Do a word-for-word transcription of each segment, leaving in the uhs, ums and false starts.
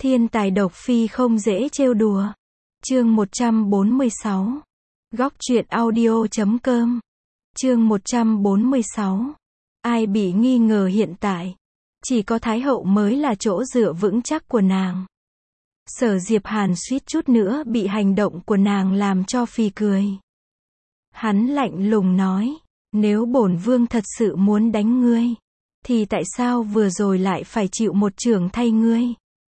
Thiên tài độc phi không dễ trêu đùa. Chương một trăm bốn mươi sáu. Góc truyện audio chấm com. Chương một trăm bốn mươi sáu. Ai bị nghi ngờ hiện tại, chỉ có Thái hậu mới là chỗ dựa vững chắc của nàng. Sở Diệp Hàn suýt chút nữa bị hành động của nàng làm cho phì cười. Hắn lạnh lùng nói, nếu bổn vương thật sự muốn đánh ngươi, thì tại sao vừa rồi lại phải chịu một chưởng thay ngươi?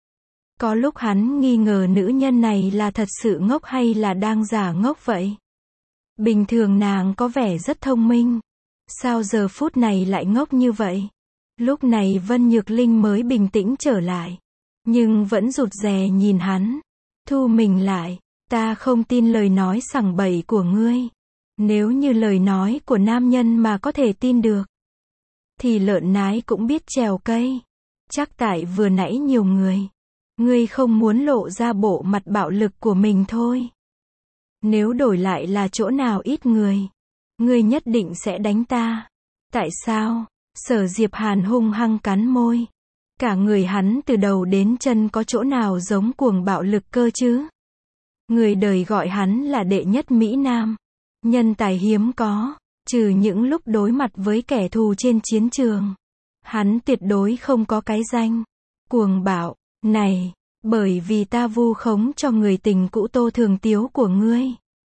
Có lúc hắn nghi ngờ nữ nhân này là thật sự ngốc hay là đang giả ngốc vậy. Bình thường nàng có vẻ rất thông minh, sao giờ phút này lại ngốc như vậy? Lúc này Vân Nhược Linh mới bình tĩnh trở lại, nhưng vẫn rụt rè nhìn hắn. Thu mình lại, ta không tin lời nói sằng bậy của ngươi. Nếu như lời nói của nam nhân mà có thể tin được, thì lợn nái cũng biết trèo cây. Chắc tại vừa nãy nhiều người, ngươi không muốn lộ ra bộ mặt bạo lực của mình thôi. Nếu đổi lại là chỗ nào ít người, ngươi nhất định sẽ đánh ta. Tại sao? Sở Diệp Hàn hung hăng cắn môi. Cả người hắn từ đầu đến chân có chỗ nào giống cuồng bạo lực cơ chứ? Người đời gọi hắn là đệ nhất Mỹ Nam, nhân tài hiếm có, trừ những lúc đối mặt với kẻ thù trên chiến trường. Hắn tuyệt đối không có cái danh cuồng bạo này, bởi vì ta vu khống cho người tình cũ Tô Thường Tiếu của ngươi.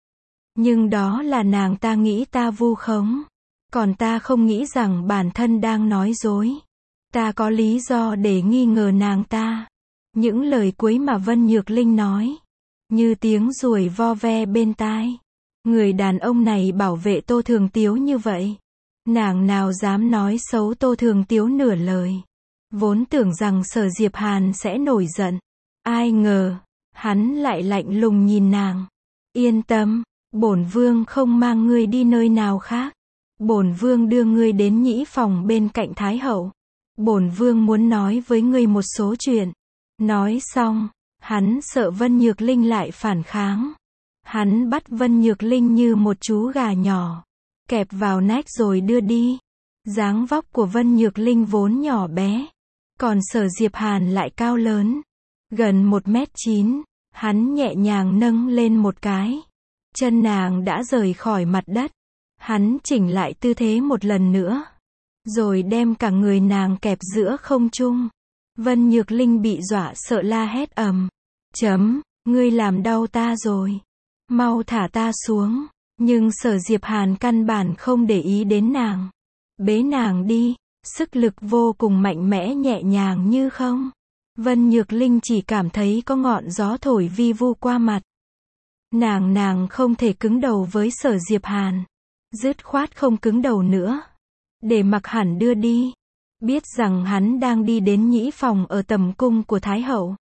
Nhưng đó là nàng ta nghĩ ta vu khống, còn ta không nghĩ rằng bản thân đang nói dối. Ta có lý do để nghi ngờ nàng ta. Những lời cuối mà Vân Nhược Linh nói, như tiếng ruồi vo ve bên tai. Người đàn ông này bảo vệ Tô Thường Tiếu như vậy, nàng nào dám nói xấu Tô Thường Tiếu nửa lời. Vốn tưởng rằng Sở Diệp Hàn sẽ nổi giận, ai ngờ, hắn lại lạnh lùng nhìn nàng. Yên tâm, bổn vương không mang ngươi đi nơi nào khác. Bổn vương đưa ngươi đến nhĩ phòng bên cạnh Thái hậu. Bổn vương muốn nói với ngươi một số chuyện. Nói xong, hắn sợ Vân Nhược Linh lại phản kháng. Hắn bắt Vân Nhược Linh như một chú gà nhỏ, kẹp vào nách rồi đưa đi. Dáng vóc của Vân Nhược Linh vốn nhỏ bé, còn Sở Diệp Hàn lại cao lớn, gần một mét chín. Hắn nhẹ nhàng nâng lên một cái, chân nàng đã rời khỏi mặt đất. Hắn chỉnh lại tư thế một lần nữa, rồi đem cả người nàng kẹp giữa không trung. Vân Nhược Linh bị dọa sợ la hét ầm. Chấm, ngươi làm đau ta rồi. Mau thả ta xuống. Nhưng Sở Diệp Hàn căn bản không để ý đến nàng. Bế nàng đi, sức lực vô cùng mạnh mẽ nhẹ nhàng như không. Vân Nhược Linh chỉ cảm thấy có ngọn gió thổi vi vu qua mặt. Nàng nàng không thể cứng đầu với Sở Diệp Hàn. Dứt khoát không cứng đầu nữa, để mặc hẳn đưa đi. Biết rằng hắn đang đi đến nhĩ phòng ở tầm cung của Thái hậu,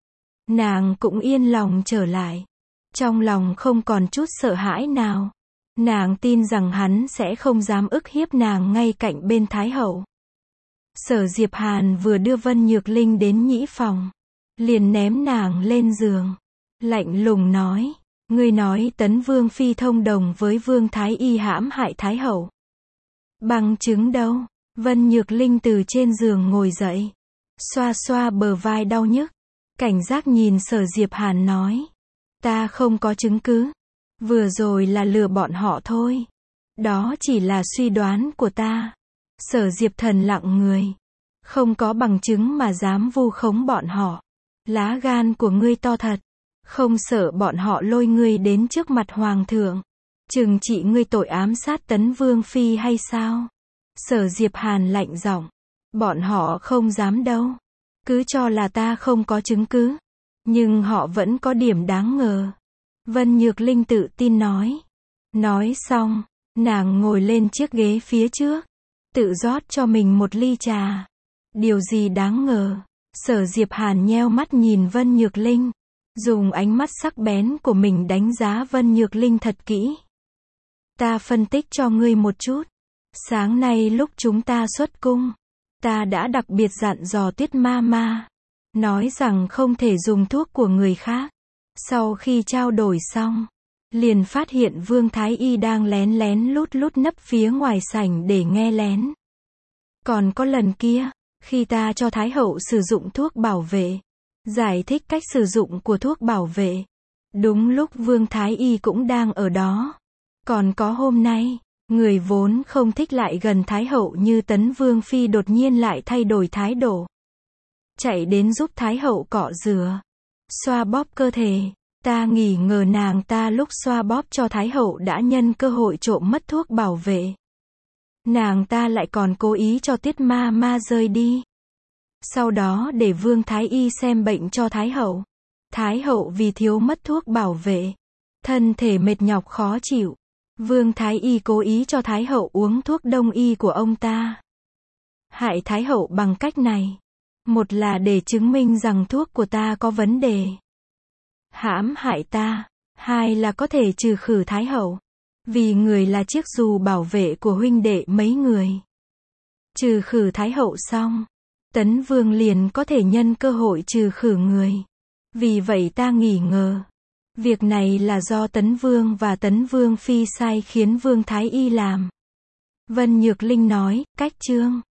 nàng cũng yên lòng trở lại. Trong lòng không còn chút sợ hãi nào. Nàng tin rằng hắn sẽ không dám ức hiếp nàng ngay cạnh bên Thái hậu. Sở Diệp Hàn vừa đưa Vân Nhược Linh đến nhĩ phòng, liền ném nàng lên giường, lạnh lùng nói, ngươi nói Tấn Vương Phi thông đồng với Vương Thái Y hãm hại Thái hậu. Bằng chứng đâu? Vân Nhược Linh từ trên giường ngồi dậy, xoa xoa bờ vai đau nhức, cảnh giác nhìn Sở Diệp Hàn nói, ta không có chứng cứ. Vừa rồi là lừa bọn họ thôi. Đó chỉ là suy đoán của ta. Sở Diệp Thần lặng người, không có bằng chứng mà dám vu khống bọn họ. Lá gan của ngươi to thật. Không sợ bọn họ lôi ngươi đến trước mặt hoàng thượng, trừng trị ngươi tội ám sát Tấn Vương Phi hay sao? Sở Diệp Hàn lạnh giọng, bọn họ không dám đâu. Cứ cho là ta không có chứng cứ, nhưng họ vẫn có điểm đáng ngờ. Vân Nhược Linh tự tin nói. Nói xong, nàng ngồi lên chiếc ghế phía trước, tự rót cho mình một ly trà. Điều gì đáng ngờ? Sở Diệp Hàn nheo mắt nhìn Vân Nhược Linh, dùng ánh mắt sắc bén của mình đánh giá Vân Nhược Linh thật kỹ. Ta phân tích cho ngươi một chút. Sáng nay lúc chúng ta xuất cung, ta đã đặc biệt dặn dò Tuyết Ma Ma, nói rằng không thể dùng thuốc của người khác. Sau khi trao đổi xong, liền phát hiện Vương Thái Y đang lén lén lút lút nấp phía ngoài sảnh để nghe lén. Còn có lần kia, khi ta cho Thái hậu sử dụng thuốc bảo vệ, Giải thích cách sử dụng của thuốc bảo vệ. Đúng lúc Vương Thái Y cũng đang ở đó. Còn có hôm nay, người vốn không thích lại gần Thái hậu như Tấn Vương Phi đột nhiên lại thay đổi thái độ. Chạy đến giúp Thái hậu cọ rửa, xoa bóp cơ thể. Ta nghi ngờ nàng ta lúc xoa bóp cho Thái hậu đã nhân cơ hội trộm mất thuốc bảo vệ. Nàng ta lại còn cố ý cho Tiết ma ma rơi đi. Sau đó để Vương Thái Y xem bệnh cho Thái hậu. Thái hậu vì thiếu mất thuốc bảo vệ, thân thể mệt nhọc khó chịu. Vương Thái Y cố ý cho Thái hậu uống thuốc đông y của ông ta. Hại Thái hậu bằng cách này. Một là để chứng minh rằng thuốc của ta có vấn đề. Hãm hại ta. Hai là có thể trừ khử Thái hậu. Vì người là chiếc dù bảo vệ của huynh đệ mấy người. Trừ khử Thái hậu xong, Tấn Vương liền có thể nhân cơ hội trừ khử người. Vì vậy ta nghi ngờ. Việc này là do Tấn Vương và Tấn Vương Phi sai khiến Vương Thái Y làm. Vân Nhược Linh nói, cách chương